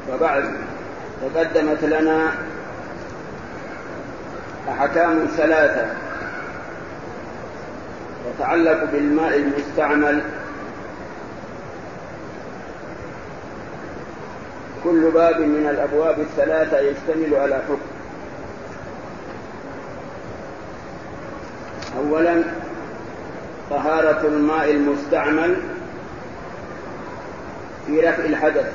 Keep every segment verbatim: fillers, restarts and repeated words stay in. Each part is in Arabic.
وبعد، تقدمت لنا أحكام ثلاثة يتعلق بالماء المستعمل. كل باب من الأبواب الثلاثة يشتمل على حكم. أولا، طهارة الماء المستعمل في رفع الحدث،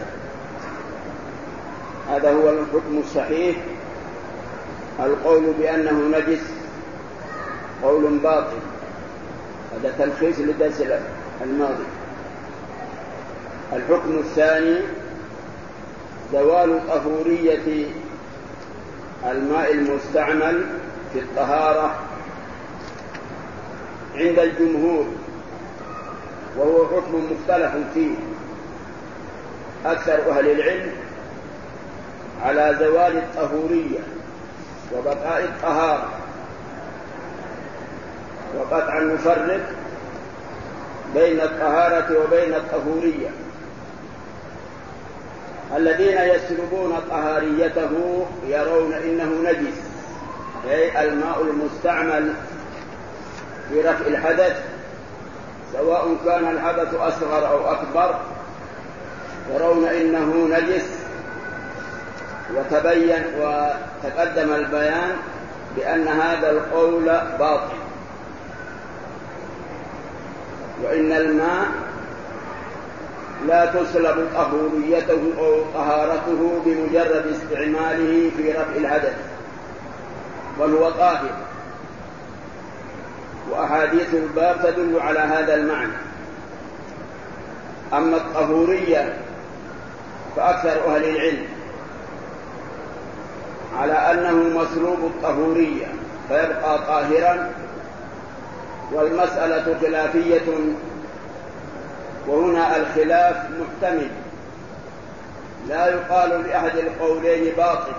هذا هو الحكم الصحيح. القول بأنه نجس قول باطل، هذا تلخيص للدرس الماضي. الحكم الثاني، زوال طهورية الماء المستعمل في الطهارة عند الجمهور، وهو حكم مختلف فيه. أكثر أهل العلم على زوال الطهورية وبقاء الطهارة، وقطعا نفرق بين الطهارة وبين الطهورية. الذين يسلبون طهاريته يرون إنه نجس، أي الماء المستعمل في رفع الحدث سواء كان الحدث أصغر أو أكبر، يرون إنه نجس. وتبين وتقدم البيان بأن هذا القول باطل، وإن الماء لا تسلب طهوريته أو طهارته بمجرد استعماله في رفع الحدث، بل هو طاهر، وأحاديث الباب تدل على هذا المعنى. أما الطهورية فأكثر أهل العلم على أنه مسلوب الطهورية فيبقى طاهرا، والمسألة خلافية، وهنا الخلاف محتمل، لا يقال لأحد القولين باطل.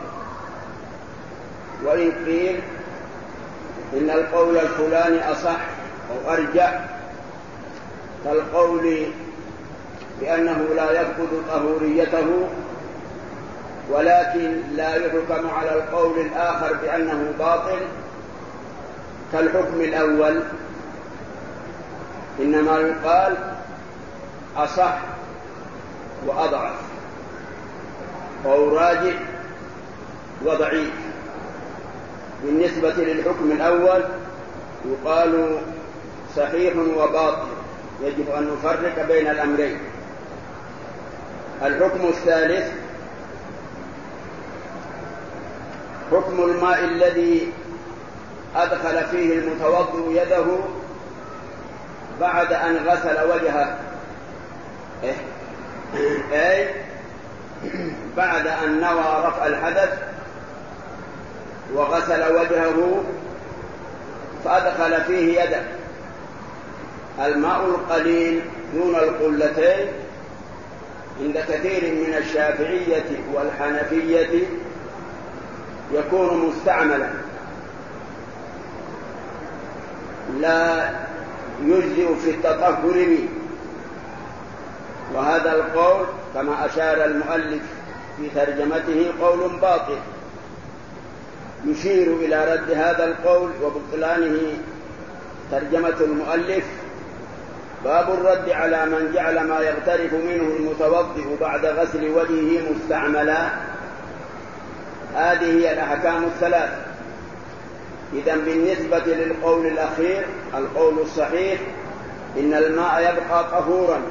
وإن قيل إن القول الفلاني أصح أو أرجع كالقول بأنه لا يفقد طهوريته، ولكن لا يحكم على القول الآخر بأنه باطل كالحكم الأول، إنما يقال أصح وأضعف أو راجع وضعيف. بالنسبة للحكم الأول يقال صحيح وباطل، يجب أن نفرق بين الأمرين. الحكم الثالث، حكم الماء الذي أدخل فيه المتوضئ يده بعد أن غسل وجهه، أي بعد أن نوى رفع الحدث وغسل وجهه فأدخل فيه يده. الماء القليل دون القلتين عند كثير من الشافعية والحنفية يكون مستعملا، لا يجزئ في التطهر به. وهذا القول كما أشار المؤلف في ترجمته قول باطل، يشير إلى رد هذا القول وبطلانه ترجمة المؤلف: باب الرد على من جعل ما يغترف منه المتوضئ بعد غسل وجهه مستعملا. هذه هي الأحكام الثلاث. إذن بالنسبة للقول الأخير، القول الصحيح إن الماء يبقى طهورا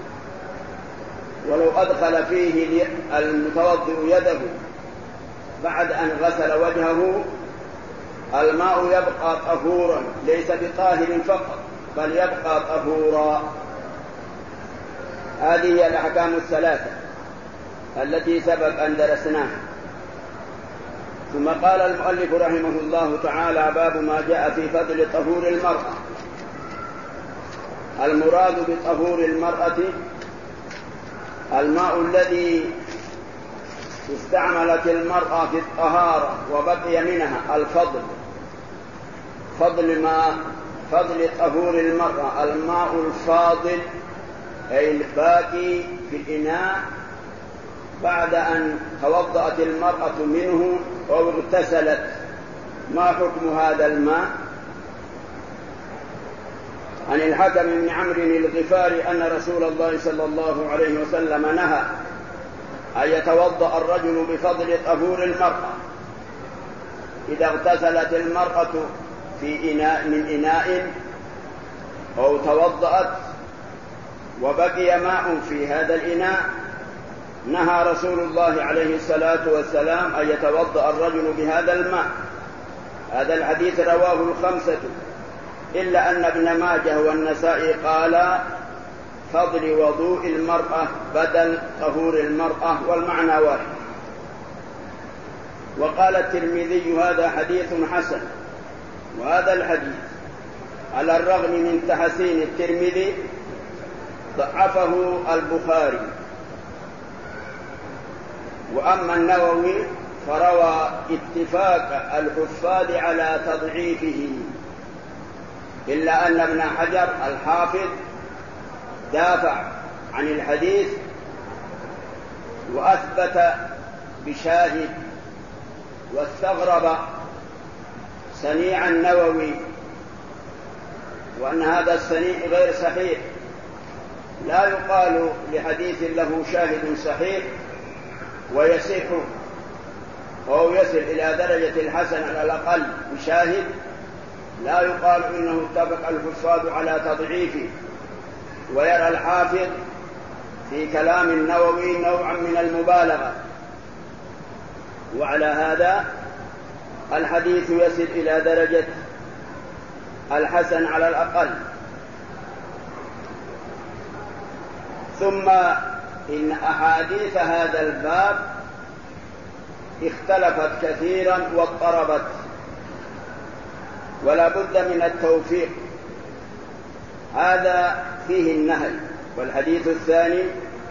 ولو أدخل فيه المتوضئ يده بعد أن غسل وجهه، الماء يبقى طهورا، ليس بطاهر فقط بل يبقى طهورا. هذه هي الأحكام الثلاثة التي سبق أن درسناها. ثم قال المؤلف رحمه الله تعالى: باب ما جاء في فضل طهور المرأة. المراد بطهور المرأة الماء الذي استعملت المرأة في الطهارة وبقي منها الفضل، فضل ما فضل طهور المرأة الماء الفاضل، أي الباقي في الإناء بعد أن توضأت المرأة منه أو اغتسلت، ما حكم هذا الماء؟ عن الحكم بن عمرو الغفاري أن رسول الله صلى الله عليه وسلم نهى أن يتوضأ الرجل بفضل طهور المرأة إذا اغتسلت المرأة في إناء من إناء أو توضأت وبقي ماء في هذا الإناء، نهى رسول الله عليه الصلاة والسلام أن يتوضأ الرجل بهذا الماء. هذا الحديث رواه الخمسة إلا أن ابن ماجه والنسائي قال فضل وضوء المرأة بدل طهور المرأة، والمعنى واحد. وقال الترمذي هذا حديث حسن. وهذا الحديث على الرغم من تحسين الترمذي ضعفه البخاري. وأما النووي فروى اتفاق الحفاظ على تضعيفه، إلا أن ابن حجر الحافظ دافع عن الحديث وأثبت بشاهد، واستغرب صنيع النووي وأن هذا الصنيع غير صحيح، لا يقال لحديث له شاهد صحيح ويصح أو يصل إلى درجة الحسن على الأقل بشاهد، لا يقال إنه اتفق الحفاظ على تضعيفه. ويرى الحافظ في كلام النووي نوعا من المبالغة، وعلى هذا الحديث يصل إلى درجة الحسن على الأقل. ثم إن أحاديث هذا الباب اختلفت كثيرا واضطربت، ولا بد من التوفيق. هذا فيه النهي. والحديث الثاني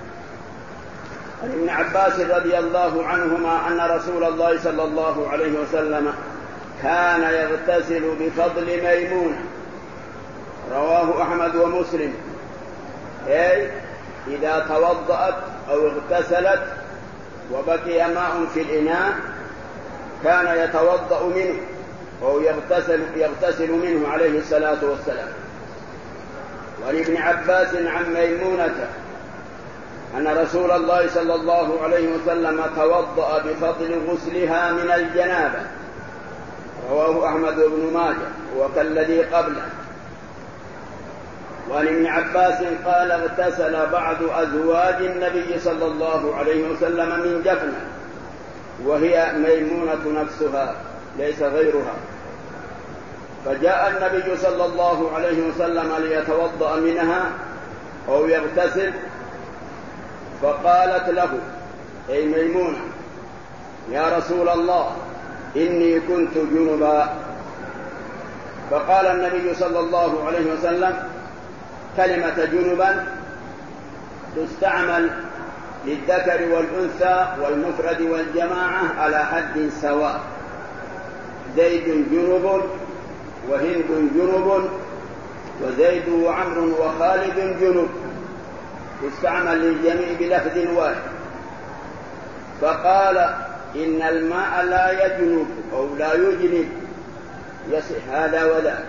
عن ابن عباس رضي الله عنهما أن رسول الله صلى الله عليه وسلم كان يغتسل بفضل ميمونة، رواه أحمد ومسلم، أي إذا توضأت أو اغتسلت وبقي ماء في الإناء كان يتوضأ منه أو يغتسل, يغتسل منه عليه الصلاة والسلام. وعن ابن عباس عن ميمونة أن رسول الله صلى الله عليه وسلم توضأ بفضل غسلها من الجنابة، رواه أحمد وابن ماجه وكالذي قبله. وعن ابن عباس قال اغتسل بعض أزواج النبي صلى الله عليه وسلم من جفنة، وهي ميمونة نفسها ليس غيرها، فجاء النبي صلى الله عليه وسلم ليتوضأ منها أو يغتسل، فقالت له أي ميمونة يا رسول الله إني كنت جنبا. فقال النبي صلى الله عليه وسلم كلمة جنبا تستعمل للذكر والأنثى والمفرد والجماعة على حد سواء، زيد جنب وهند جنب وزيد وعمر وخالد جنب، تستعمل للجميع بلفظ واحد. فقال إن الماء لا يجنب أو لا يجنب، يصح هذا وذاك.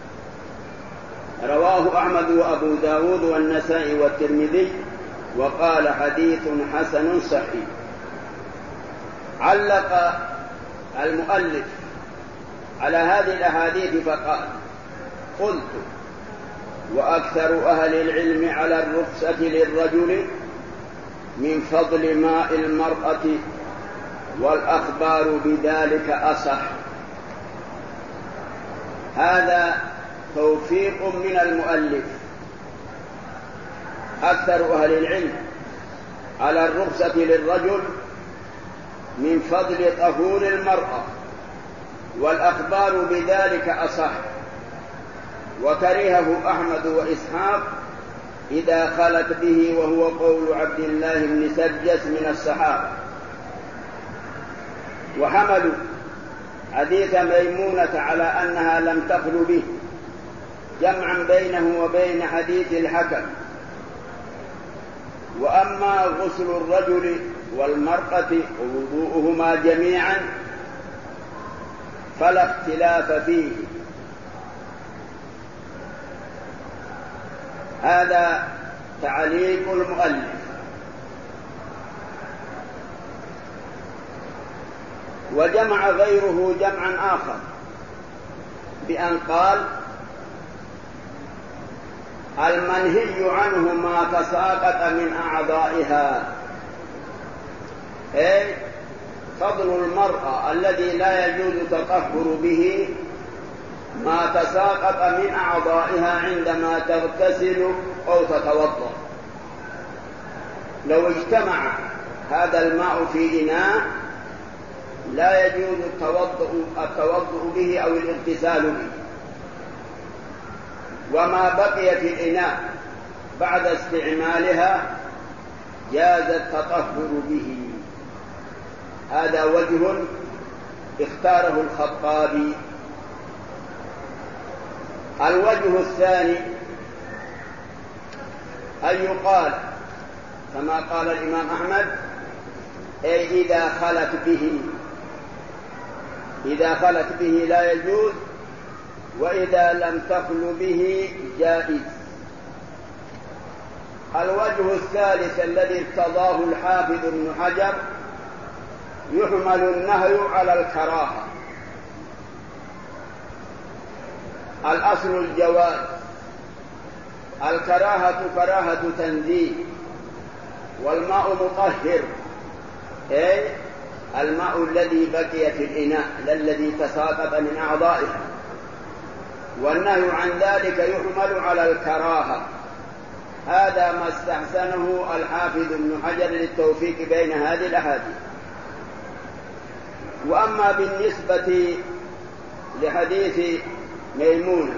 رواه أحمد وأبو داود والنسائي والترمذي وقال حديث حسن صحيح. علق المؤلف على هذه الأحاديث فقال قلت وأكثر أهل العلم على الرخصة للرجل من فضل ماء المرأة والأخبار بذلك أصح. هذا توفيق من المؤلف. أكثر أهل العلم على الرخصة للرجل من فضل طهور المرأة والأخبار بذلك أصح، وكرهه أحمد وإسحاق إذا خلت به، وهو قول عبد الله بن سرجس من الصحابة. وحملوا حديث ميمونة على أنها لم تخل به، جمعا بينه وبين حديث الحكم، وأما غسل الرجل والمرأة ووضوءهما جميعا فلا اختلاف فيه. هذا تعليق المؤلف. وجمع غيره جمعا آخر بأن قال المنهي عنه ما تساقط من أعضائها، أي فضل المرأة الذي لا يجوز التطهر به ما تساقط من أعضائها عندما تغتسل أو تتوضأ. لو اجتمع هذا الماء في إناء لا يجوز التوضؤ, التوضؤ به أو الاغتسال به، وما بقي في الإناء بعد استعمالها جاز التطهر به. هذا وجه اختاره الخطابي. الوجه الثاني أن يقال كما قال الإمام أحمد أي إذا خلت به، إذا خلت به لا يجوز، وإذا لم تخل به جائز. الوجه الثالث الذي ارتضاه الحافظ ابن حجر يحمل النهي على الكراهة. الأصل الجواز، الكراهة كراهة تنزيه، والماء مطهر أي الماء الذي بقي في الإناء لا الذي تساقط من أعضائها، والنهي عن ذلك يحمل على الكراهة. هذا ما استحسنه الحافظ ابن حجر للتوفيق بين هذه الأحاديث. وأما بالنسبة لحديث ميمونة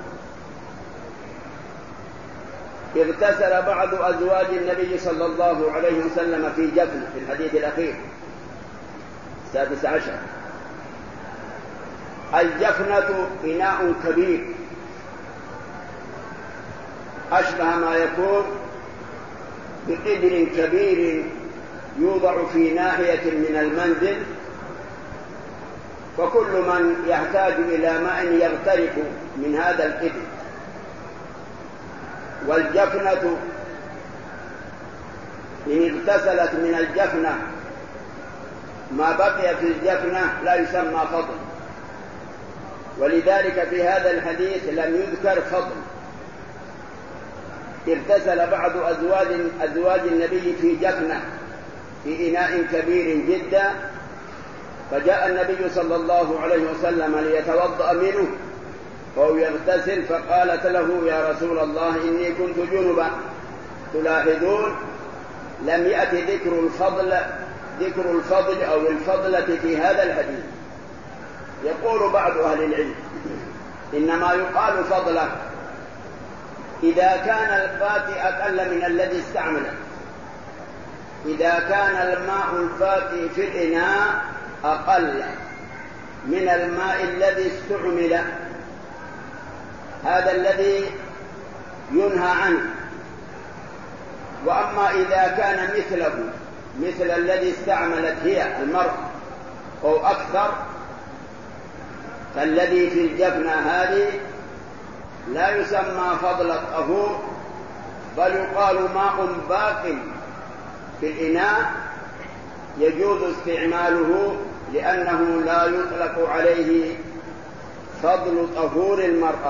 اغتسل بعض أزواج النبي صلى الله عليه وسلم في جفنة في الحديث الأخير السادس عشر. الجفنة إناء كبير أشبه ما يكون بقدر كبير يوضع في ناحية من المنزل، فكل من يحتاج إلى ماء يغترف من هذا القدر. والجفنة إن اغتسلت من الجفنة ما بقي في الجفنة لا يسمى فضل، ولذلك في هذا الحديث لم يذكر فضل. اغتسل بعض أزواج, أزواج النبي في جفنة في إناء كبير جدا، فجاء النبي صلى الله عليه وسلم ليتوضأ منه وهو يغتسل، فقالت له يا رسول الله إني كنت جنبا. تلاحظون لم يأتي ذكر الفضل ذكر الفضل أو الفضلة في هذا الحديث. يقول بعض أهل العلم إنما يقال فضله إذا كان الباقي أقل من الذي استعمله. إذا كان الماء الباقي في الإناء أقل من الماء الذي استعمل، هذا الذي ينهى عنه. وأما إذا كان مثله مثل الذي استعملت هي المرأة أو أكثر، فالذي في الجفنة هذه لا يسمى فضل الطهور، بل يقال ماء باق في الإناء يجوز استعماله، لأنه لا يطلق عليه فضل طهور المرأة.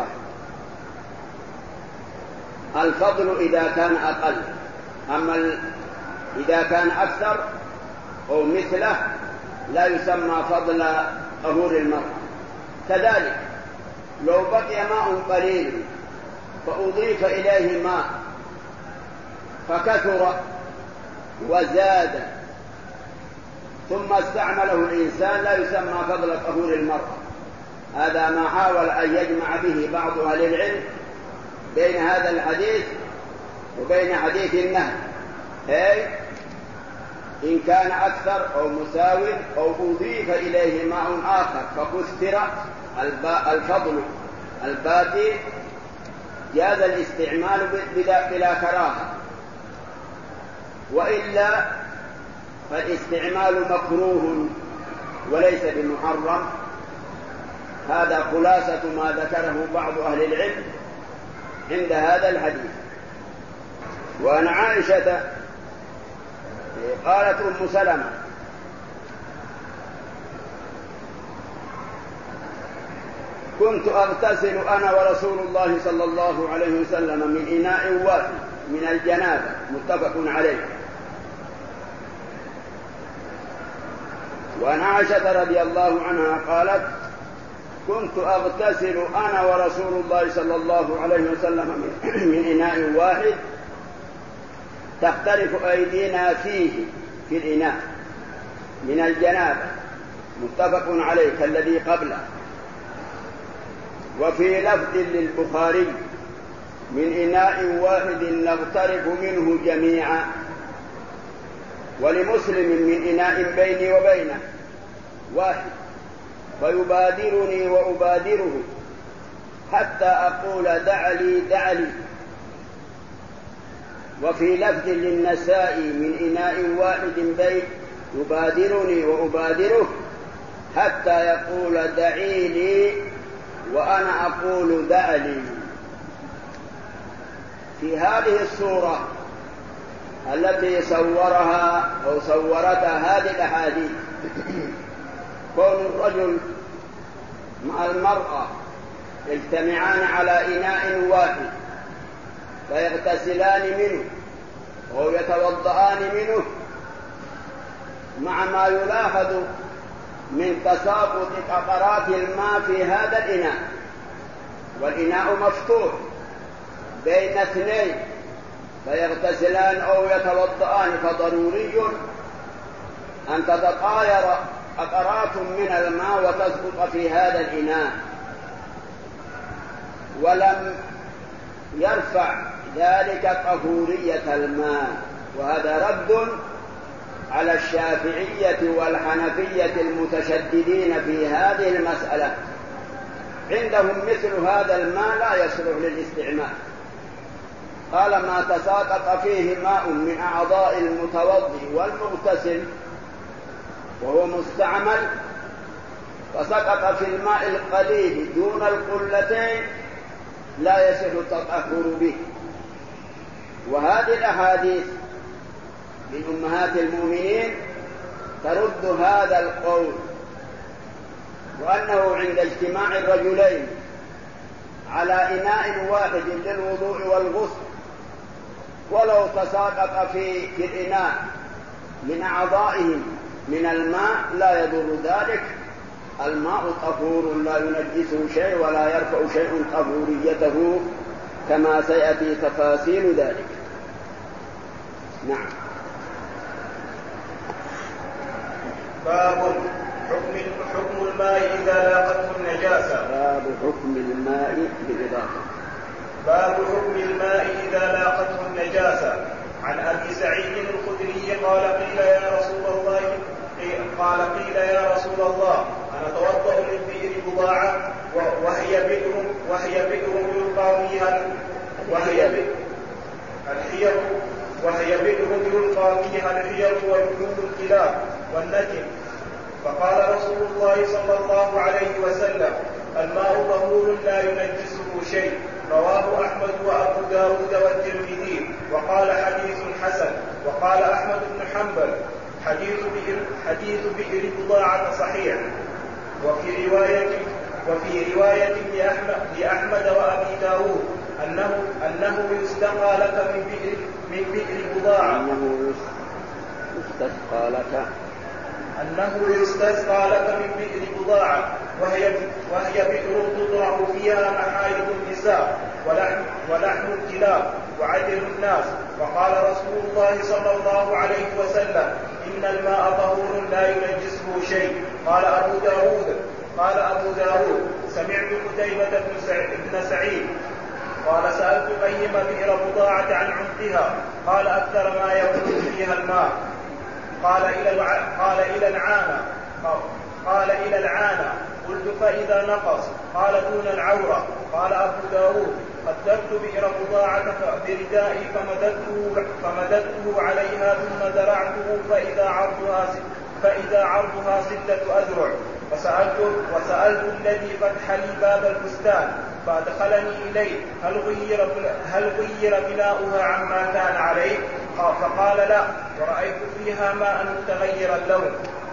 الفضل إذا كان أقل، أما إذا كان أكثر أو مثله لا يسمى فضل طهور المرأة. كذلك لو بقي ماء قليل فأضيف إليه ماء فكثر وزاد ثم استعمله الإنسان لا يسمى فضل طهور المرأة. هذا ما حاول أن يجمع به بعض أهل العلم بين هذا الحديث وبين حديث النهي، أي إن كان أكثر أو مساو أو أضيف إليه ماء آخر فكثر الفضل الباقي جاز الاستعمال بلا كراهة. وإلا فالاستعمال مكروه وليس بمحرم. هذا خلاصة ما ذكره بعض أهل العلم عند هذا الحديث. وعن عائشة قالت أم سلمة كنت أغتسل أنا ورسول الله صلى الله عليه وسلم من إناء واحد من الجنابة، متفق عليه. وعن عائشة رضي الله عنها قالت كنت أغتسل أنا ورسول الله صلى الله عليه وسلم من إناء واحد تختلف أيدينا فيه في الإناء من الجنابة، متفق عليه كالذي قبله. وفي لفظ للبخاري من إناء واحد نغترف منه جميعا، ولمسلم من إناء بيني وبينه واحد فيبادرني وأبادره حتى أقول دع لي دع لي. وفي لفظ للنساء من إناء واحد بين يبادرني وأبادره حتى يقول دعي لي وأنا أقول دع لي. في هذه الصورة التي صورها أو صورتها هذه الأحاديث كون الرجل مع المرأة يجتمعان على إناء واحد فيغتسلان منه أو يتوضآن منه، مع ما يلاحظ من تساقط قطرات الماء في هذا الإناء، والإناء مفتوح بين اثنين فيغتسلان أو يتوضآن، فضروري أن تتطاير قطرات من الماء وتسقط في هذا الإناء. ولم يرفع ذلك طهورية الماء، وهذا رد على الشافعية والحنفية المتشددين في هذه المسألة. عندهم مثل هذا الماء لا يصلح للاستعمال، قال ما تساقط فيه ماء من أعضاء المتوضئ والمغتسل وهو مستعمل فسقط في الماء القليل دون القلتين لا يصح التطهر به. وهذه الأحاديث من أمهات المؤمنين ترد هذا القول، وأنه عند اجتماع الرجلين على إناء واحد للوضوء والغسل ولو تساقط في الإناء من أعضائهم من الماء لا يضر ذلك، الماء طهور لا ينجسه شيء ولا يرفع شيء طهوريته كما سيأتي تفاصيل ذلك. نعم. باب حكم حكم الماء إذا لاقته النجاسة. باب حكم الماء بالإضافة. باب حكم الماء إذا لاقته النجاسة. عن أبي سعيد الخدري قال قيل يا رسول الله قال قيل يا رسول الله أنا أتوضأ من بئر بضاعة وهي بئر وهي بئر يلقى فيها وهي بئر الحير وهي بئر يلقى فيها الحير وجلود الكلاب والنجم. فقال رسول الله صلى الله عليه وسلم الماء طهور لا ينجسه شيء. رواه أحمد وأبو داود والترمذي وقال حديث حسن. وقال أحمد بن حنبل حديث بئر حديث بئر بضاعة صحيح. وفي رواية وفي رواية لأحمد, لأحمد وأبي داود أنه أنه يستقى لك من بئر من بئر بضاعة أنه يستسقى لك أنه يستسقى لك من بئر بضاعة وهي وهي بئر تضرع فيها محارم النساء ولحم ولحم الكلاب وعدل الناس. وقال رسول الله صلى الله عليه وسلم إن الماء طهور لا ينجسه شيء. قال أبو داود قال أبو داود سمعت قتيبة بن سعيد قال سألت قيم بئر بضاعة عن عمقها قال أكثر ما يكون فيها الماء. قال إلى قال إلى العانة قال إلى العانة. قلت فإذا نقص؟ قال دون العورة. قال أبو داود قدرت بئر بضاعة بردائي فمددته, فمددته عليها ثم زرعته فإذا عرضها فإذا عرضها ستة أذرع وسألت, وسألت الذي فتح لي باب البستان فأدخلني إليه هل غير, هل غير بناؤها عما كان عليه؟ فقال لا ورأيت فيها ماء متغير اللون.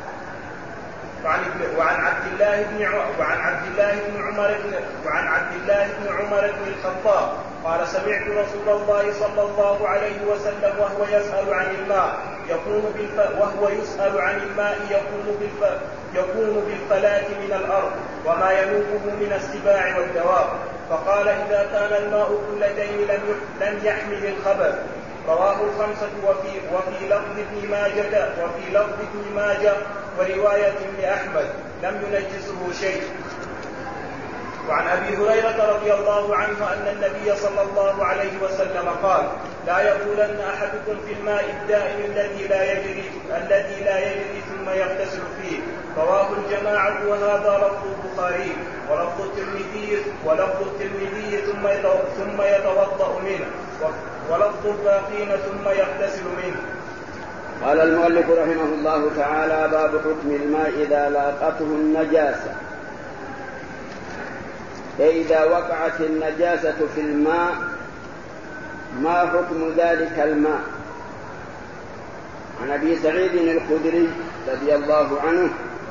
وعن عبد الله بن وعن عبد الله بن عمر وعن عبد الله بن عمر بن الخطاب قال سمعت رسول الله صلى الله عليه وسلم وهو يسأل عن الماء يكون بالف وهو يسأل عن الماء يكون بالف يكون بالفلاة من الأرض وما ينوبه من السباع والدواب فقال إذا كان الماء كلتين لم لم يحمل الخبث. رواه الخمسة وفي وفي لفظ ابن ماجه وفي لفظ ابن ماجه ورواية لأحمد لم ينجسه شيء. وعن أبي هريرة رضي الله عنه أن النبي صلى الله عليه وسلم قال لا يقولن أحدكم في الماء الدائم الذي لا يجري الذي لا يجري ثم يغتسل فيه. رواه الجماعة وهذا لفظ البخاري ولفظ الترمذي ولفظ الترمذي ثم ثم يتوضأ منه ولفظ الباقين ثم يغتسل منه. قال المؤلف رحمه الله تعالى باب حكم الماء إذا لاقته النجاسة. فإذا وقعت النجاسة في الماء ما حكم ذلك الماء؟ عن أبي سعيد الخدري رضي الله عنه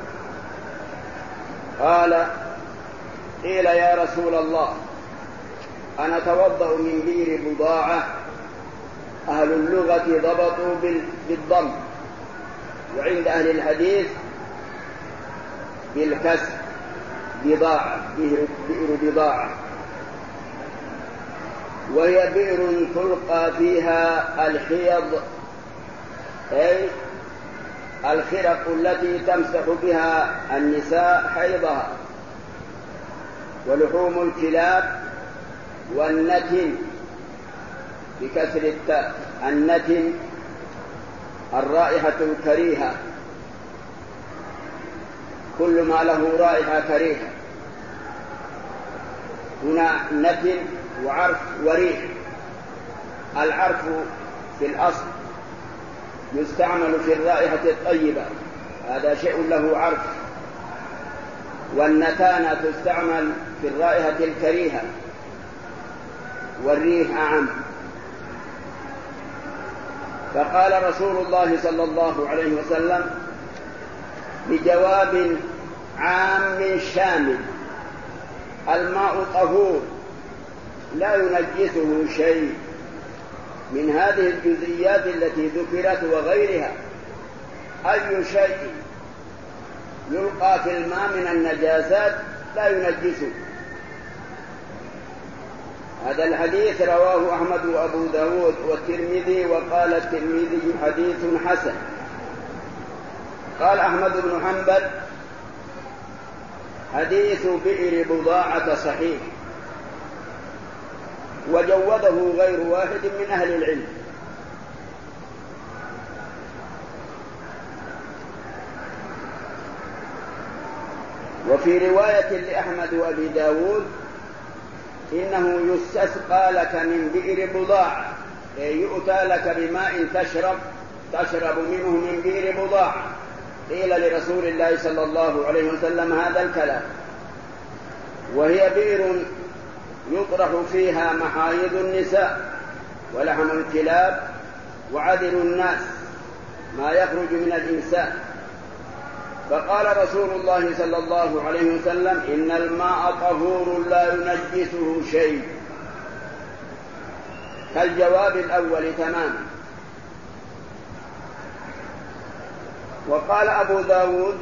قال قيل يا رسول الله أنا أتوضأ من بئر بضاعة أهل اللغة ضبطوا بالضم وعند أهل الحديث بالكسر بضاعة بئر بضاعة وهي بئر تلقى فيها الحيض أي الخرق التي تمسح بها النساء حيضها ولحوم الكلاب والنتن بكسر التاء النتن الرائحة الكريهة كل ما له رائحة كريهة. هنا نتن وعرف وريح. العرف في الأصل يستعمل في الرائحة الطيبة هذا شيء له عرف والنتانة تستعمل في الرائحة الكريهة والريح أعم. فقال رسول الله صلى الله عليه وسلم بجواب عام شامل الماء طهور لا ينجسه شيء من هذه الجزئيات التي ذكرت وغيرها. أي شيء يلقى في الماء من النجاسات لا ينجسه. هذا الحديث رواه أحمد وأبو داود والترمذي وقال الترمذي حديث حسن. قال أحمد بن حنبل حديث بئر بضاعة صحيح وجوده غير واحد من أهل العلم. وفي رواية لأحمد وأبي داود إنه يستسقى لك من بئر بضاعة أي يؤتى لك بماء تشرب تشرب منه من بئر بضاعة. قيل لرسول الله صلى الله عليه وسلم هذا الكلام وهي بئر يطرح فيها محايض النساء ولحم الكلاب وعدل الناس ما يخرج من الإنسان. فقال رسول الله صلى الله عليه وسلم إن الماء طهور لا ينجسه شيء كالجواب الأول تماما. وقال أبو داود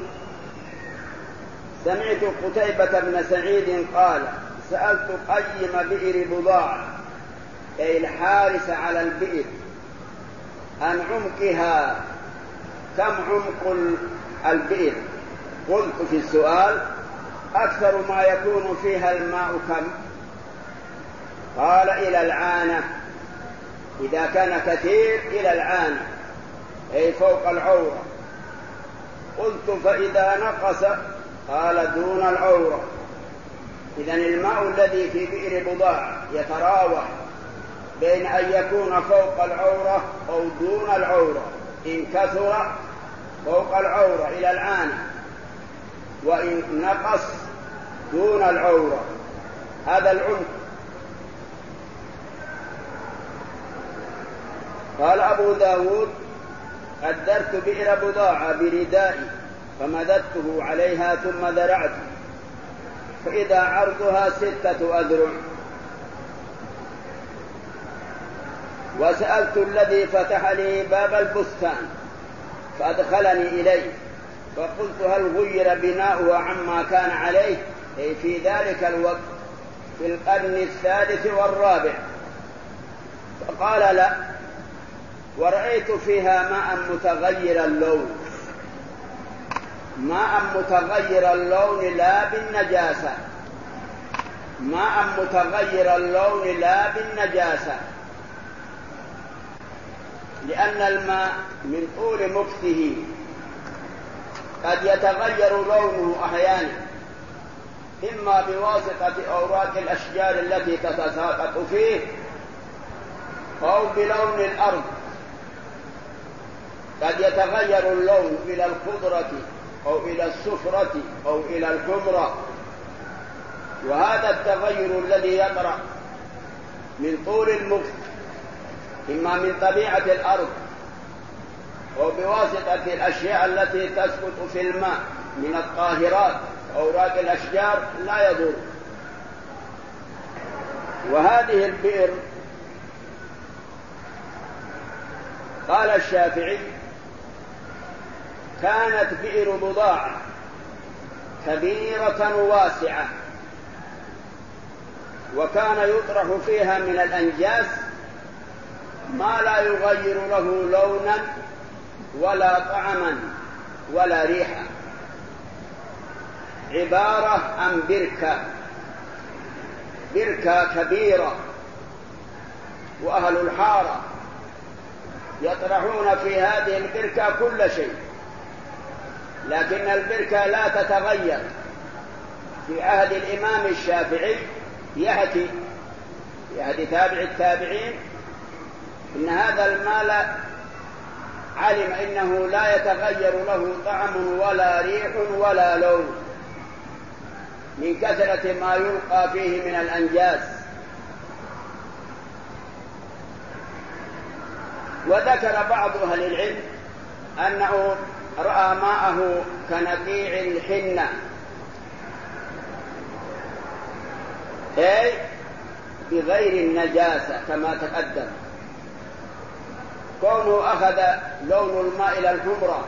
سمعت قتيبة بن سعيد قال سألت قيم بئر بضاعة أي الحارس على البئر عن عمقها كم عمق البئر؟ قلت في السؤال أكثر ما يكون فيها الماء كم؟ قال إلى العانة إذا كان كثير إلى العانة أي فوق العورة. قلت فإذا نقص؟ قال دون العورة. إذن الماء الذي في بئر بضاعة يتراوح بين أن يكون فوق العورة أو دون العورة، إن كثر فوق العورة إلى العانة، وإن نقص دون العورة، هذا العمق. قال أبو داود: أدرت بئر بضاعة بردائي فمددته عليها ثم ذرعت، فإذا عرضها ستة أذرع. وسألت الذي فتح لي باب البستان فأدخلني إليه، فقلت: هل غير بناؤه عما كان عليه؟ أي في ذلك الوقت في القرن الثالث والرابع. فقال: لا، ورأيت فيها ماء متغير اللون، ماء متغير اللون لا بالنجاسة، ماء متغير اللون لا بالنجاسة، لأن الماء من طول مكثه قد يتغير لونه أحيانا، إما بواسطة أوراق الأشجار التي تتساقط فيه، أو بلون الأرض، قد يتغير اللون إلى الخضرة أو إلى الصفرة أو إلى الحمرة. وهذا التغير الذي يطرأ من طول المكث إما من طبيعة الأرض أو بواسطة الأشياء التي تسقط في الماء من الطاهرات أوراق الأشجار لا يضر. وهذه البئر قال الشافعي: كانت بئر بضاعة كبيرة واسعة، وكان يطرح فيها من الأنجاس ما لا يغير له لونا ولا طعما ولا ريحا، عبارة عن بركة، بركة كبيرة، وأهل الحارة يطرحون في هذه البركة كل شيء، لكن البركة لا تتغير. في عهد الإمام الشافعي يحكي في عهد تابع التابعين إن هذا الماء علم إنه لا يتغير له طعم ولا ريح ولا لون من كثرة ما يلقى فيه من الأنجاس. وذكر بعض أهل العلم أنه رأى ماءه كنقيع الحنة، أي بغير النجاسة كما تقدم، كونه أخذ لون الماء إلى الحمرة،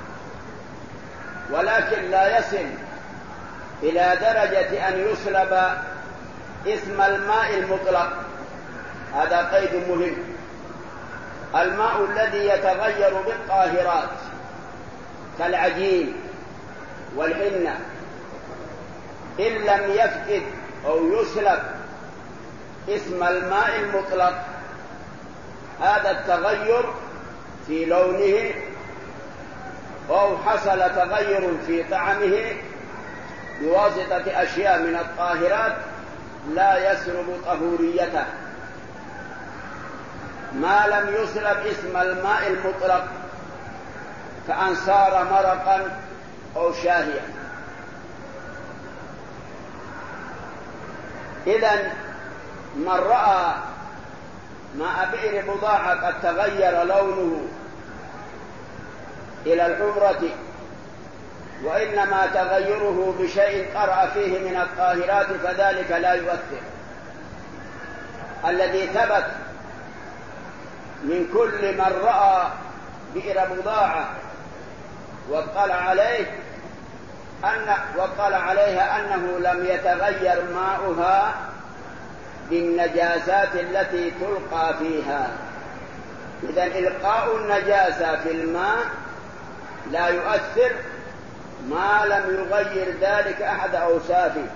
ولكن لا يصل إلى درجة أن يسلب اسم الماء المطلق. هذا قيد مهم. الماء الذي يتغير بالطاهرات كالعجين والحنة إن لم يفقد أو يسلب اسم الماء المطلق، هذا التغير في لونه أو حصل تغير في طعمه بواسطة أشياء من الطاهرات لا يسلب طهوريته ما لم يسلب اسم الماء المطلق، كأن صار مرقا أو شاهيا. إذن من رأى ماء بئر بضاعة قد تغير لونه إلى الحمرة، وإنما تغيره بشيء قرأ فيه من الطاهرات، فذلك لا يؤثر. الذي ثبت من كل من رأى بئر بضاعة واطلع عليه أن واطلع عليها أنه لم يتغير ماؤها بالنجاسات التي تلقى فيها. إذن إلقاء النجاسة في الماء لا يؤثر ما لم يغير ذلك أحد أوصافه.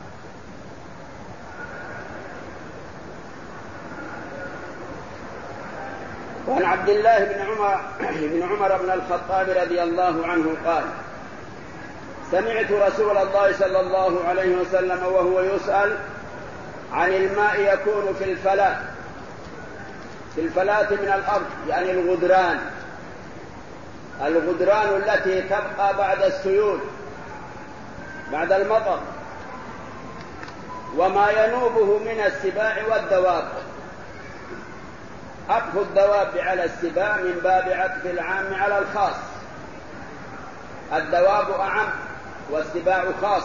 وعن عبد الله بن عمر بن عمر بن الخطاب رضي الله عنه قال: سمعت رسول الله صلى الله عليه وسلم وهو يسأل عن الماء يكون في الفلاة في الفلاة من الأرض، يعني الغدران الغدران التي تبقى بعد السيول بعد المطر، وما ينوبه من السباع والدواب. عطف الدواب على السباع من باب عطف العام على الخاص، الدواب أعم والسباع خاص،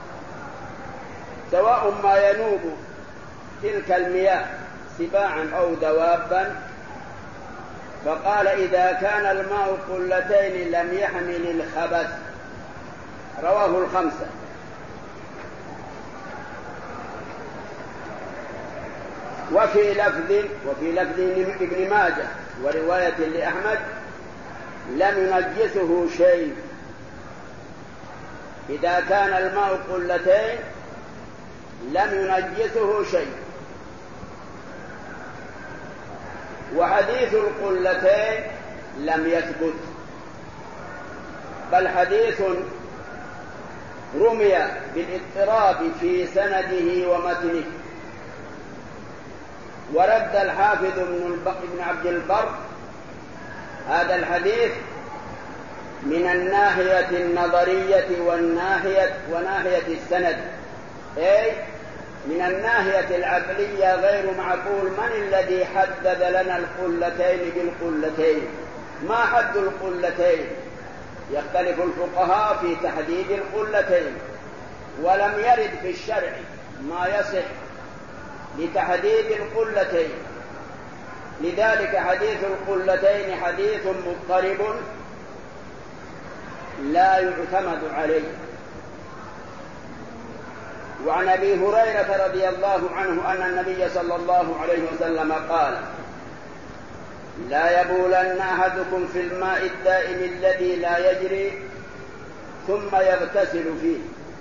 سواء ما ينوب تلك المياه سباعا أو دوابا. فقال إذا كان الماء قلتين لم يحمل الخبث، رواه الخمسة. وفي لفظ وفي لفظ ابن ماجه ورواية لأحمد لم ينجسه شيء، إذا كان الماء قلتين لم ينجسه شيء. وحديث القلتين لم يثبت، بل حديث رمي بالاضطراب في سنده ومتنه. ورد الحافظ ابن عبد البر هذا الحديث من الناحية النظرية والناحية وناحية السند، أي من الناحية العقلية غير معقول. من الذي حدد لنا القلتين بالقلتين؟ ما حد القلتين؟ يختلف الفقهاء في تحديد القلتين، ولم يرد في الشرع ما يصح لتحديد القلتين. لذلك حديث القلتين حديث مضطرب لا يعتمد عليه. وعن أبي هريرة رضي الله عنه أن النبي صلى الله عليه وسلم قال: لا يبولن أحدكم في الماء الدائم الذي لا يجري ثم يغتسل فيه،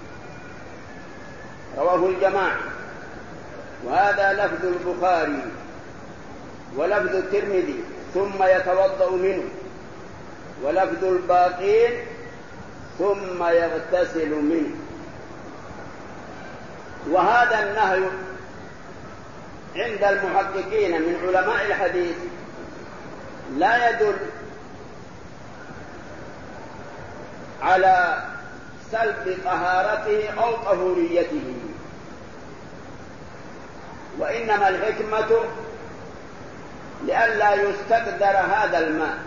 رواه الجماعة. وهذا لفظ البخاري، ولفظ الترمذي ثم يتوضأ منه، ولفظ الباقين ثم يغتسل منه. وهذا النهي عند المحققين من علماء الحديث لا يدل على سلب طهارته أو طهوريته، وإنما الحكمة لئلا يستقدر هذا الماء،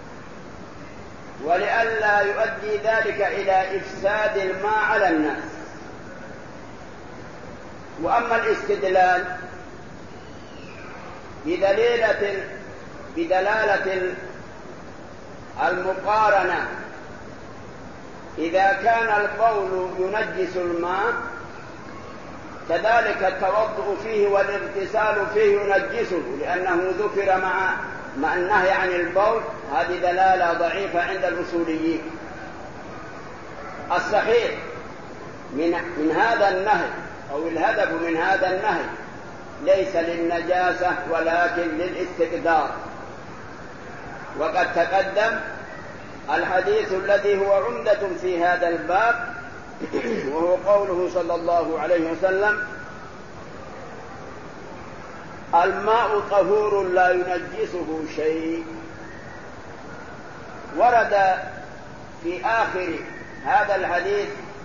ولئلا يؤدي ذلك إلى إفساد الماء على الناس. وأما الاستدلال بدلالة بدلالة المقارنة، إذا كان البول ينجس الماء كذلك التوضؤ فيه والاغتسال فيه ينجسه، لأنه ذكر مع مع النهي عن البول. هذه دلالة ضعيفة عند الأصوليين. الصحيح من من هذا النهي أو الهدف من هذا النهي ليس للنجاسة ولكن للاستقدار. وقد تقدم الحديث الذي هو عمدة في هذا الباب، وهو قوله صلى الله عليه وسلم: الماء طهور لا ينجسه شيء. ورد في آخر هذا الحديث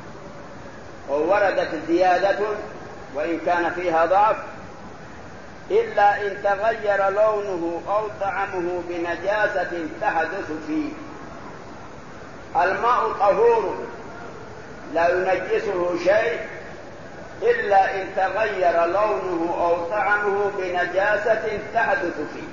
ووردت زيادة وإن كان فيها ضعف: إلا إن تغير لونه أو طعمه بنجاسة تحدث فيه. الماء طهور لا ينجسه شيء إلا إن تغير لونه أو طعمه بنجاسة تحدث فيه.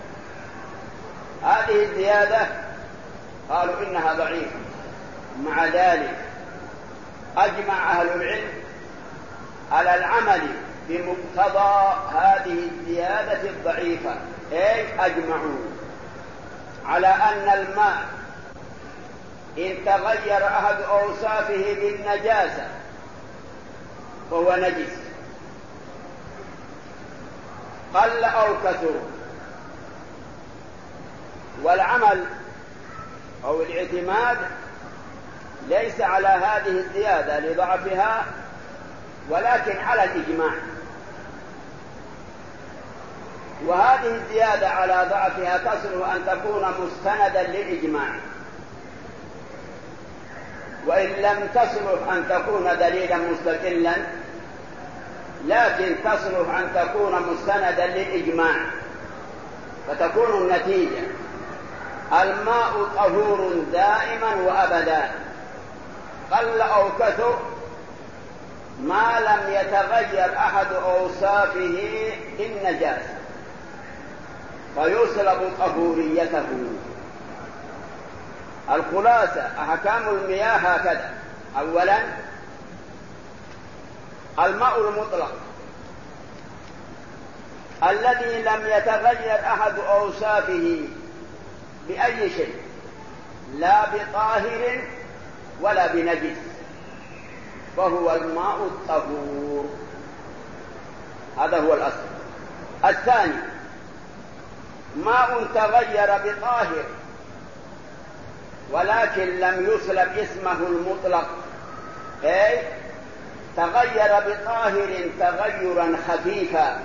هذه الزيادة قالوا إنها ضعيفة. مع ذلك أجمع أهل العلم على العمل بمقتضى هذه الزيادة الضعيفة، أي أجمعوا على أن الماء إن تغير أحد أوصافه بالنجاسة فهو نجس، قل أو كثر. والعمل أو الاعتماد ليس على هذه الزيادة لضعفها ولكن على الإجماع، وهذه الزيادة على ضعفها تصلح أن تكون مستندا للإجماع، وإن لم تصلح أن تكون دليلا مستقلا لكن تصلح أن تكون مستندا للإجماع، فتكون النتيجة الماء طهور دائما وأبدا قل أو كثر ما لم يتغير أحد أوصافه النجاسة فيسلب طهوريته. الخلاصة أحكام المياه هكذا: أولا الماء المطلق الذي لم يتغير أحد أوصافه بأي شيء، لا بطاهر ولا بنجس، فهو الماء الطهور، هذا هو الأصل. الثاني ماء تغير بطاهر ولكن لم يسلب اسمه المطلق، أي تغير بطاهر تغيرا خفيفا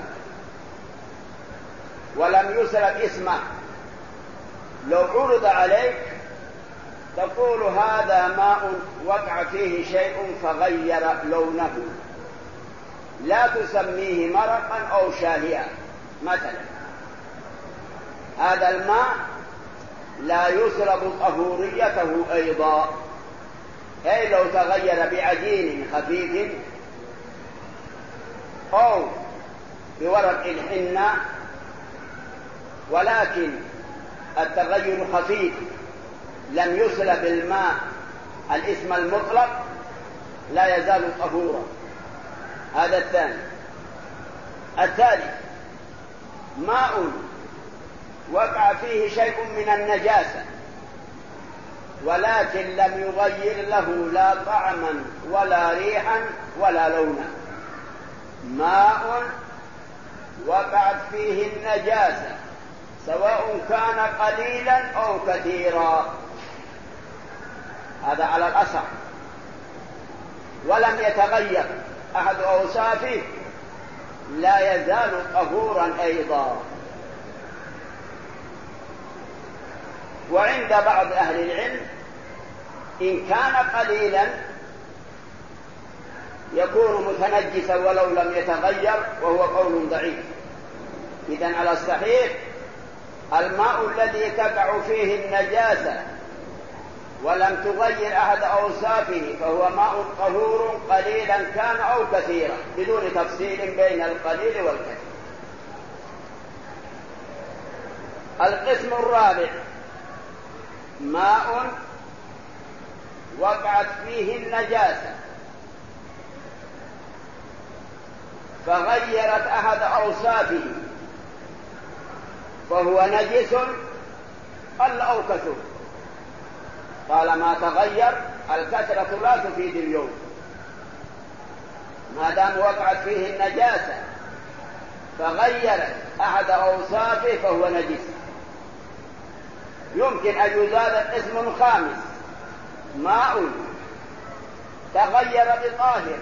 ولم يسلب اسمه، لو عرض عليك تقول هذا ماء وقع فيه شيء فغير لونه، لا تسميه مرقا أو شاهيا مثلا، هذا الماء لا يسلب طهوريته أيضا، أي لو تغير بعجين خفيف أو بورق الحنة ولكن التغير خفيف لم يسلب الماء الاسم المطلق لا يزال طهورا. هذا الثاني. الثالث ماء وقع فيه شيء من النجاسة ولكن لم يغير له لا طعما ولا ريحا ولا لونا، ماء وقعت فيه النجاسة سواء كان قليلا أو كثيرا، هذا على الأصح، ولم يتغير أحد أوصافه لا يزال طهورا أيضا. وعند بعض أهل العلم إن كان قليلا يكون متنجسا ولو لم يتغير، وهو قول ضعيف. إذن على الصحيح الماء الذي تقع فيه النجاسة ولم تغير أحد أوصافه فهو ماء طهور قليلا كان أو كثيرا، بدون تفصيل بين القليل والكثير. القسم الرابع ماء وقعت فيه النجاسة فغيرت أحد أوصافه فهو نجس قل أو كثر، طالما تغير الكثرة لا تفيد اليوم، ما دام وقعت فيه النجاسة فغيرت أحد أوصافه فهو نجس. يمكن أن يزاد اسم خامس: ماء تغير بطاهر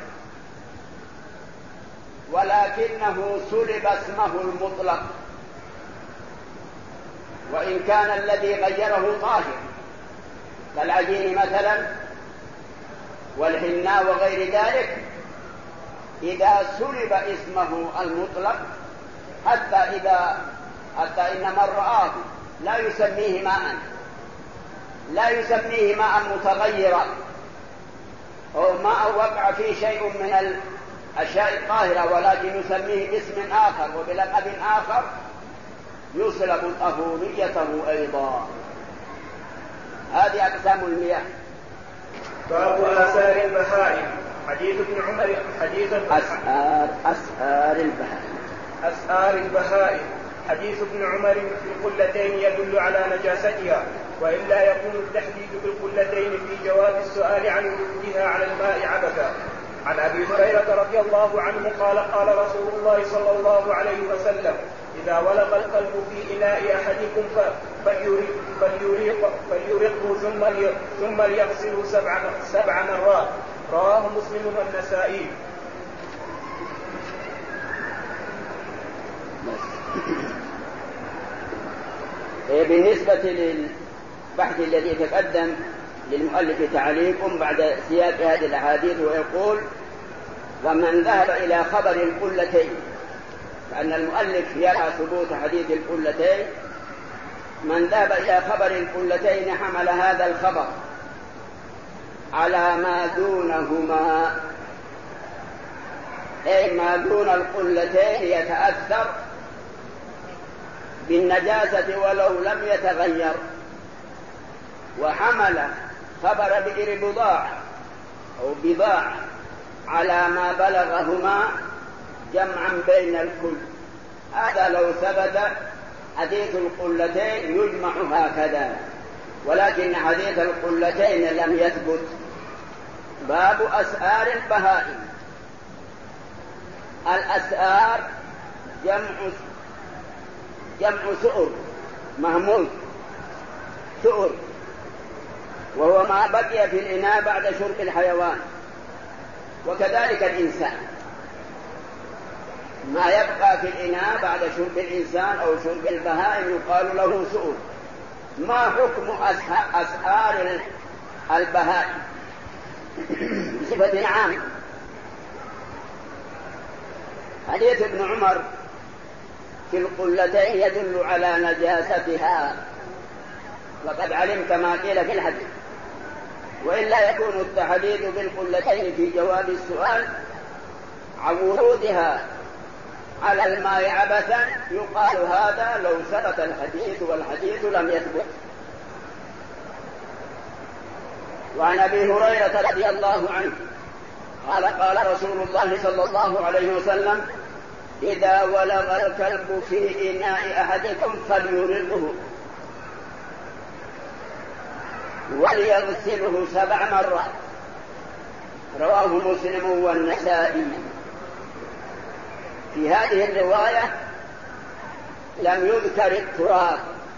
ولكنه سلب اسمه المطلق، وإن كان الذي غيره طاهر كالعجين مثلا والحناء وغير ذلك، إذا سلب اسمه المطلق حتى إذا حتى إن من رآه لا يسميه ماء، لا يسميه ماء متغيرا أو ماء وقع فيه شيء من الأشياء الطاهرة، ولكن يسميه باسم آخر وبلقب آخر يسلب طهوريته أيضا. هذه أقسام المياه. باب آثار البهائم. حديث ابن عمر حديث أسآر أسآر البهائم أسآر البهائم حديث ابن عمر في القلتين يدل على نجاستها، وإلا يكون التحديد بالقلتين في جواب السؤال عن وجودها على الماء عبثا. عن أبي هريرة رضي الله عنه قال: قال رسول الله صلى الله عليه وسلم: إذا ولغ القلب في إناء أحدكم فليرقه ثم ثم ليغسله سبع سبع مرات. رواه مسلم والنسائي. بالنسبة للبحث الذي تقدم للمؤلف تعليق بعد سياق هذه الأحاديث، ويقول: ومن ذهب إلى خبر القلتين، فأن المؤلف يرى ثبوت حديث القلتين، من ذهب إلى خبر القلتين حمل هذا الخبر على ما دونهما، أي ما دون القلتين يتأثر بالنجاسة ولو لم يتغير، وحمل خبر بئر بضاع أو بضاع على ما بلغهما جمعا بين الكل. هذا لو ثبت حديث القلتين يجمع هكذا، ولكن حديث القلتين لم يثبت. باب أسآر البهائم. الأسآر جمع جمع سؤر مهمول، سؤر، وهو ما بقي في الإناء بعد شرب الحيوان. وكذلك الإنسان، ما يبقى في الإناء بعد شرب الإنسان أو شرب البهائم يقال له سؤر. ما حكم أسآر البهائم بصفة عامة؟ حديث ابن عمر في القلتين يدل على نجاستها، وقد علمت ما قيل في الحديث، وإلا يكون التحديد بالقلتين في جواب السؤال عن ورودها على الماء عبثا، يقال هذا لو ثبت الحديث والحديث لم يثبت. وعن أبي هريرة رضي الله عنه قال: قال رسول الله صلى الله عليه وسلم: إذا ولغ الكلب في إناء أحدكم فليرقه وليغسله سبع مرات. رواه مسلم والنسائي. في هذه الرواية لم يذكر التراب،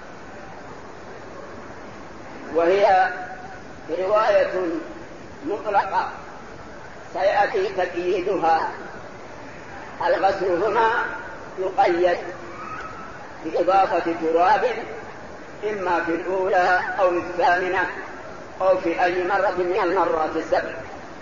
وهي رواية مطلقة سيأتي تقييدها. الغسل هنا يقيد بإضافة تراب، إما في الأولى أو الثامنة أو في أي مرة من المرات السبع.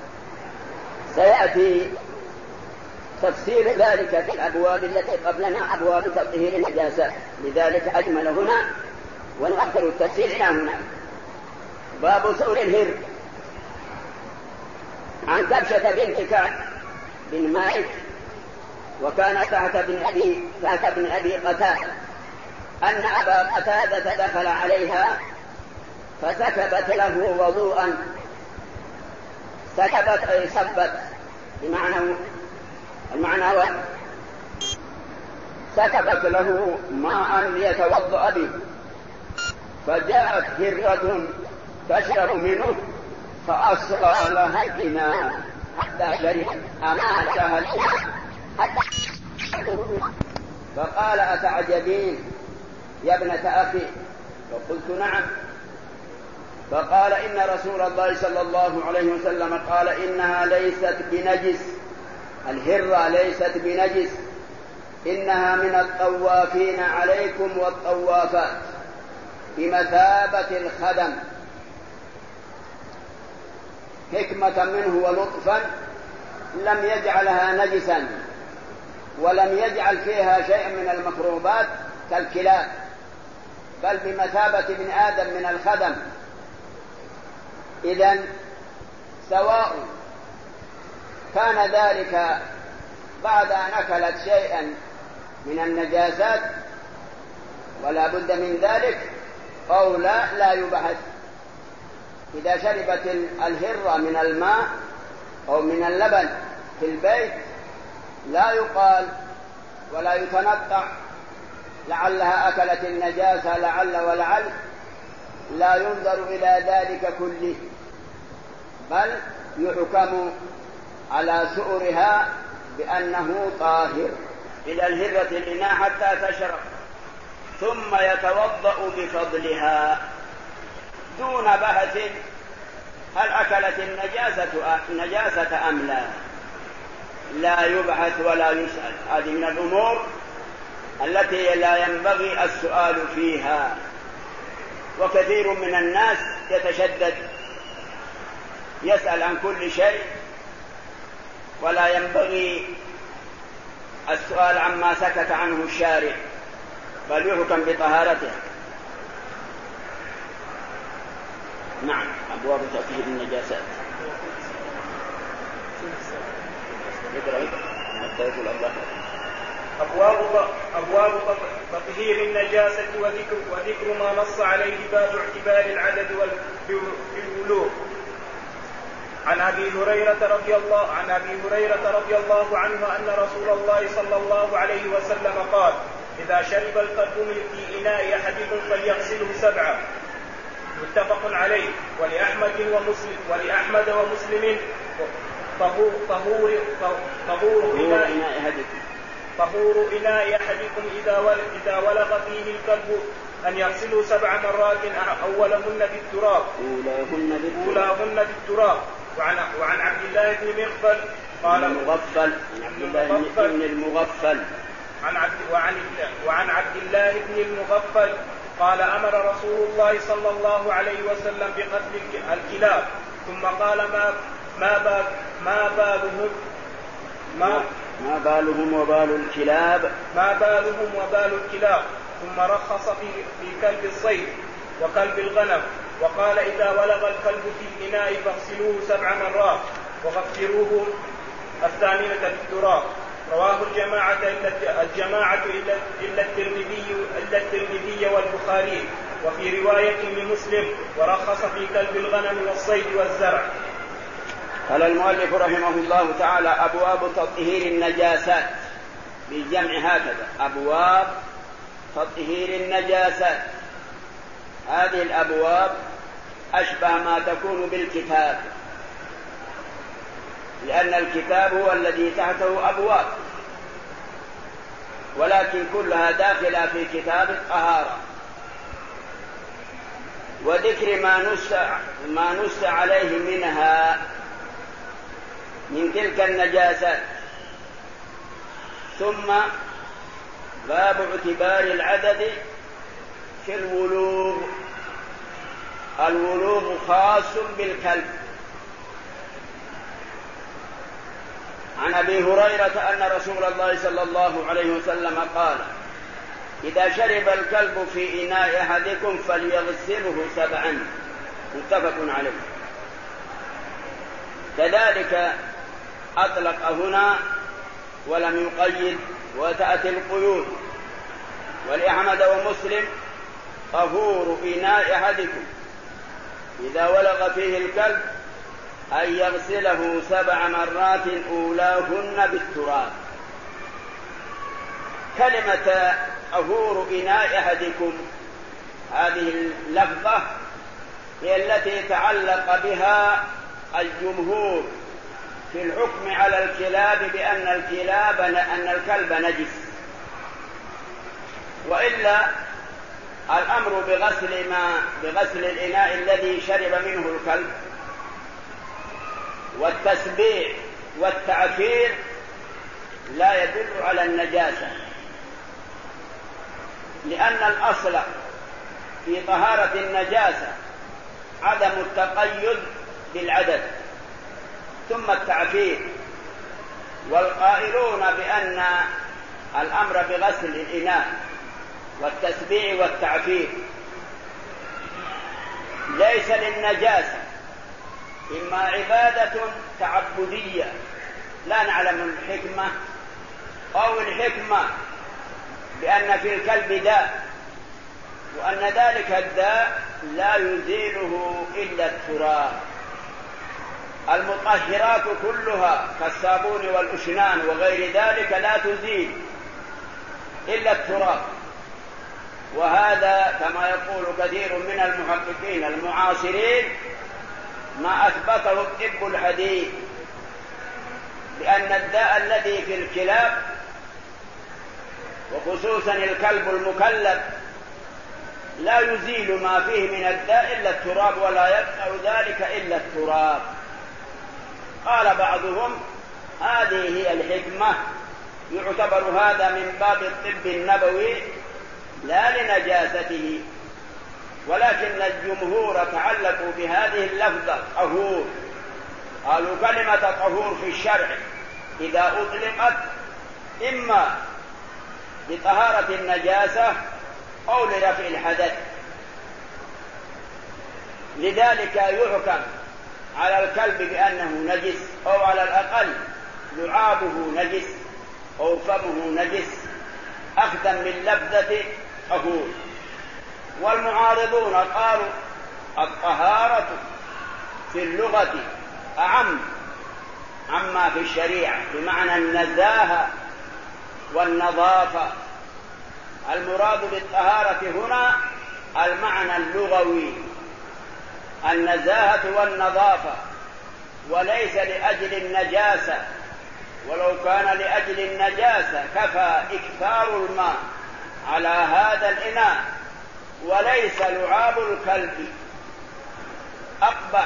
سيأتي تفسير ذلك في الأبواب التي قبلنا، أبواب تطهير النجاسات، لذلك أجمل هنا ونؤخر التفسير إلى هنا. باب سؤر الهر. عن كبشة بنت كعب بن مالك، وكان تحت بن أبي تحت بن أبي قتادة، أن أبا قتادة دخل عليها فسكبت له وضوءا. سكبت أي سبت، بمعنى المعنى و... سكبت له ماء ليتوضأ به، فجاءت هرة تشرب منه فأصغى لها الإناء حتى شرب أماتها حتى. فقال: أتعجبين يا ابنة أخي؟ فقلت: نعم. فقال: إن رسول الله صلى الله عليه وسلم قال: إنها ليست بنجس، الهرة ليست بنجس، إنها من الطوافين عليكم والطوافات، بمثابة الخدم، حكمة منه ولطفا لم يجعلها نجسا، ولم يجعل فيها شيئا من المكروبات كالكلاب، بل بمثابة ابن آدم من الخدم. إذن سواء كان ذلك بعد أن أكلت شيئا من النجاسات ولا بد من ذلك، أو لا لا يبحث. إذا شربت الهرة من الماء أو من اللبن في البيت لا يقال ولا يتنطع لعلها أكلت النجاسة لعل ولعل، لا ينظر إلى ذلك كله، بل يحكم على سؤرها بأنه طاهر. إلى الهرة الإناء حتى تشرب، ثم يتوضأ بفضلها دون بحث هل أكلت النجاسة, النجاسة أم لا. لا يبحث ولا يسأل. هذه من الأمور التي لا ينبغي السؤال فيها، وكثير من الناس يتشدد يسأل عن كل شيء، ولا ينبغي السؤال عما سكت عنه الشارع، بل يحكم بطهارته. نعم. أبواب تطهير النجاسات. أبواب أبواب تطهير النجاسة وذكر وذكر ما نص عليه باب اعتبار العدد والبلوغ. عن أبي هريرة رضي الله عن أبي هريرة رضي الله عنه أن رسول الله صلى الله عليه وسلم قال: إذا شرب الكلب في إناء أحدكم فليغسله سبعا. متفق عليه. ولأحمد ومسلم ولأحمد ومسلم طهور طهور طهور إناء أحدكم طهور إناء أحدكم إذا إذا ولغ فيه الكلب أن يغسله سبع مرات أولهن بالتراب أولهن بالتراب. وعن وعن عبد الله بن مغفل قال المغفل عبد الله بن المغفل عن عبد وعن وعن عبد الله بن المغفل قال: أمر رسول الله صلى الله عليه وسلم بقتل الكلاب، ثم قال: ما ما بال ما بالهم ما ما بالهم وبال الكلاب ما بالهم وبال الكلاب ثم رخص في في كلب الصيد وكلب الغنم، وقال: إذا ولغ الكلب في الإناء فاغسلوه سبع مرات وغفروه الثامنة بالتراب. رواه الجماعة إلا الجماعة إلا الترمذي إلا الترمذي والبخاري، وفي رواية لمسلم: ورخص في كلب الغنم والصيد والزرع. قال المؤلف رحمه الله تعالى: أبواب تطهير النجاسات، بالجمع هكذا: أبواب تطهير النجاسات. هذه الأبواب أشبه ما تكون بالكتاب، لأن الكتاب هو الذي تحته أبواب، ولكن كلها داخلة في كتاب الطهارة، وذكر ما نص ما نص عليه منها من تلك النجاسات. ثم باب اعتبار العدد في الولوغ. الولوغ خاص بالكلب. عن أبي هريرة أن رسول الله صلى الله عليه وسلم قال: إذا شرب الكلب في إناء أحدكم فليغسله سبعا. متفق عليه. كذلك أطلق هنا ولم يقيد، وتأتي القيود. ولأحمد ومسلم: طهور إناء أحدكم إذا ولغ فيه الكلب أن يغسله سبع مرات أولاهن بالتراب. كلمة طهور إناء أحدكم هذه اللفظة هي التي تعلق بها الجمهور في الحكم على الكلاب بأن الكلاب أن الكلب نجس، وإلا الأمر بغسل ما بغسل الإناء الذي شرب منه الكلب والتسبيع والتعفير لا يدل على النجاسة، لأن الأصل في طهارة النجاسة عدم التقيد بالعدد ثم التعفير. والقائلون بأن الأمر بغسل الإناء والتسبيع والتعفير ليس للنجاسة، إما عبادة تعبدية لا نعلم الحكمة، أو الحكمة بأن في الكلب داء، وأن ذلك الداء لا يزيله إلا التراب. المطهرات كلها كالصابون والأشنان وغير ذلك لا تزيل إلا التراب. وهذا كما يقول كثير من المحققين المعاصرين ما أثبته الطب الحديث، بأن الداء الذي في الكلاب وخصوصا الكلب المكلب لا يزيل ما فيه من الداء إلا التراب ولا يبقى ذلك إلا التراب. قال بعضهم هذه هي الحكمة، يعتبر هذا من باب الطب النبوي لا لنجاسته، ولكن الجمهور تعلقوا بهذه اللفظة طهور، قالوا كلمة طهور في الشرع إذا أطلقت إما لطهارة النجاسة أو لرفع الحدث، لذلك يحكم على الكلب بأنه نجس، أو على الأقل لعابه نجس أو فمه نجس أخذا من لفظة طهور. والمعارضون قالوا الطهارة في اللغة أعم عما في الشريعة، بمعنى النزاهة والنظافة. المراد بالطهارة هنا المعنى اللغوي، النزاهة والنظافة، وليس لأجل النجاسة، ولو كان لأجل النجاسة كفى إكثار الماء على هذا الإناء، وليس لعاب الكلب أقبح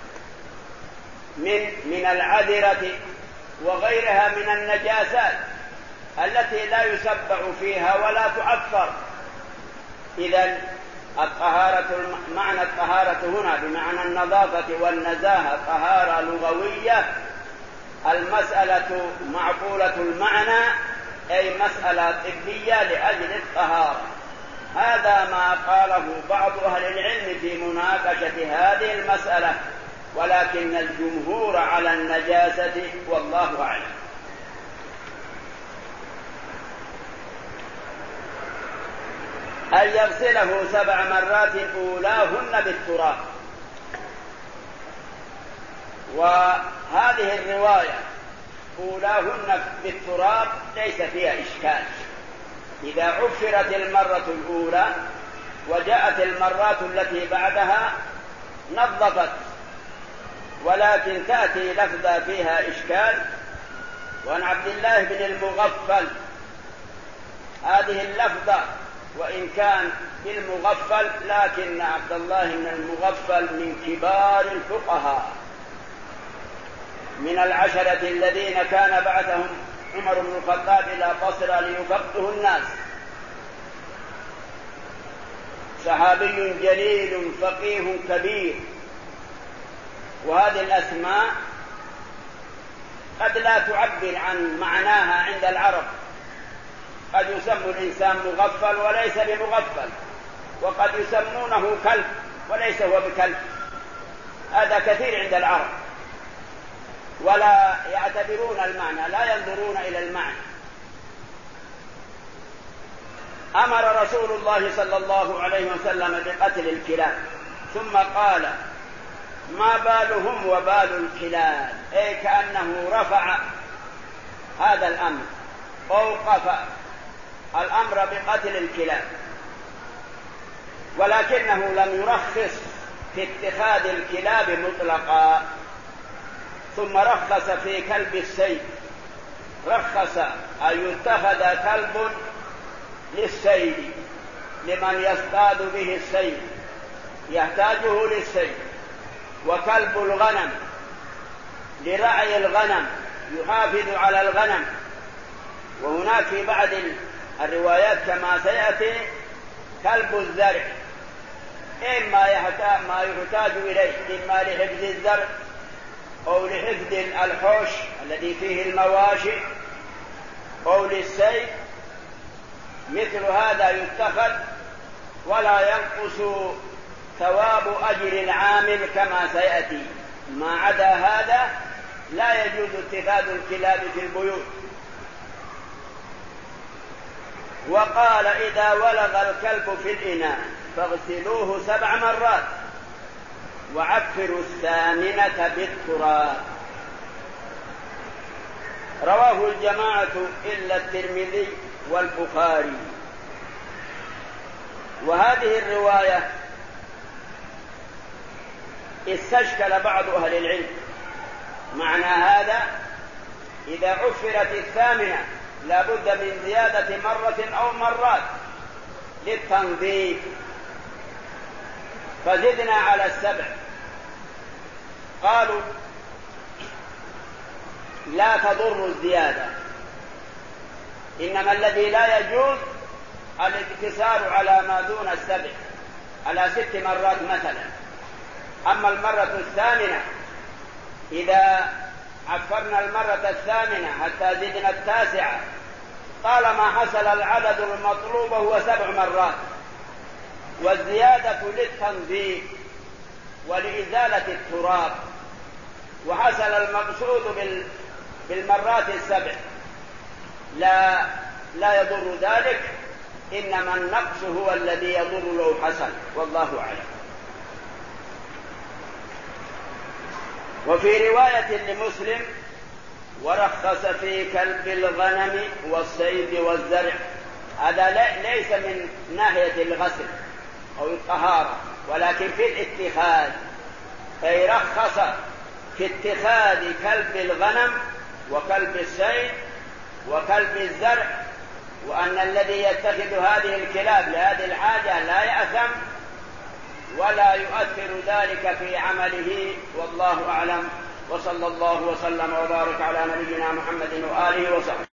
من من العذرة وغيرها من النجاسات التي لا يسبع فيها ولا تعفر. إذن الطهارة، معنى الطهارة هنا بمعنى النظافة والنزاهة طهارة لغوية، المسألة معقولة المعنى أي مسألة طبية لأجل الطهارة. هذا ما قاله بعض أهل العلم في مناقشة هذه المسألة، ولكن الجمهور على النجاسة والله أعلم. أن يغسله سبع مرات أولاهن بالتراب. وهذه الرواية أولاهن بالتراب ليس فيها إشكال، إذا عفرت المرة الأولى وجاءت المرات التي بعدها نظفت، ولكن تأتي لفظة فيها إشكال. وعن عبد الله بن المغفل هذه اللفظة وإن كان بالمغفل، لكن عبد الله بن المغفل من كبار الفقهاء، من العشرة الذين كان بعثهم عمر بن الخطاب إلى بصرى ليفقهوا الناس، صحابي جليل فقيه كبير. وهذه الأسماء قد لا تعبر عن معناها عند العرب، قد يسمى الإنسان مغفل وليس بمغفل، وقد يسمونه كلب وليس هو بكلب، هذا كثير عند العرب، ولا يعتبرون المعنى، لا ينظرون إلى المعنى. أمر رسول الله صلى الله عليه وسلم بقتل الكلاب، ثم قال ما بالهم وبال الكلاب، أي كأنه رفع هذا الأمر، أوقف الأمر بقتل الكلاب، ولكنه لم يرخص في اتخاذ الكلاب مطلقا. ثم رخص في كلب السيد، رخص أن يتخذ كلب للسيد لمن يصطاد به السيد يحتاجه للسيد، وكلب الغنم لرعي الغنم يحافظ على الغنم. وهناك في بعض الروايات كما سيأتي كلب الزرع، إما ما يحتاج إليه إما لحفظ الزرع أو لحفظ الحوش الذي فيه المواشي أو للسيد، مثل هذا يتخذ ولا ينقص ثواب أجر العامل كما سيأتي. ما عدا هذا لا يجوز اتخاذ الكلاب في البيوت. وقال إذا ولغ الكلب في الإناء فاغسلوه سبع مرات وعفروا الثامنة بالتراب. رواه الجماعة إلا الترمذي والبخاري. وهذه الرواية استشكل بعض أهل العلم معنى هذا، إذا عفرت الثامنة لا بد من زيادة مرة أو مرات للتنظيف، فزدنا على السبع. قالوا لا تضر الزيادة، إنما الذي لا يجوز الاقتصار على ما دون السبع، على ست مرات مثلا. أما المرة الثامنة إذا عفرنا المرة الثامنة حتى زدنا التاسعة طالما حصل العدد المطلوب هو سبع مرات، والزيادة للتنظيف ولإزالة التراب، وحصل المقصود بالمرات السبع لا لا يضر ذلك، إنما النقص هو الذي يضر لو حصل، والله أعلم. وفي رواية لمسلم: ورخص في كلب الغنم والصيد والزرع. هذا ليس من ناحية الغسل أو الطهارة، ولكن في الاتخاذ، أي رخص في اتخاذ كلب الغنم وكلب الصيد وكلب الزرع، وأن الذي يتخذ هذه الكلاب لهذه الحاجة لا يأثم ولا يؤثر ذلك في عمله، والله أعلم. وصلى الله وسلم وبارك على نبينا محمد وآله وصحبه.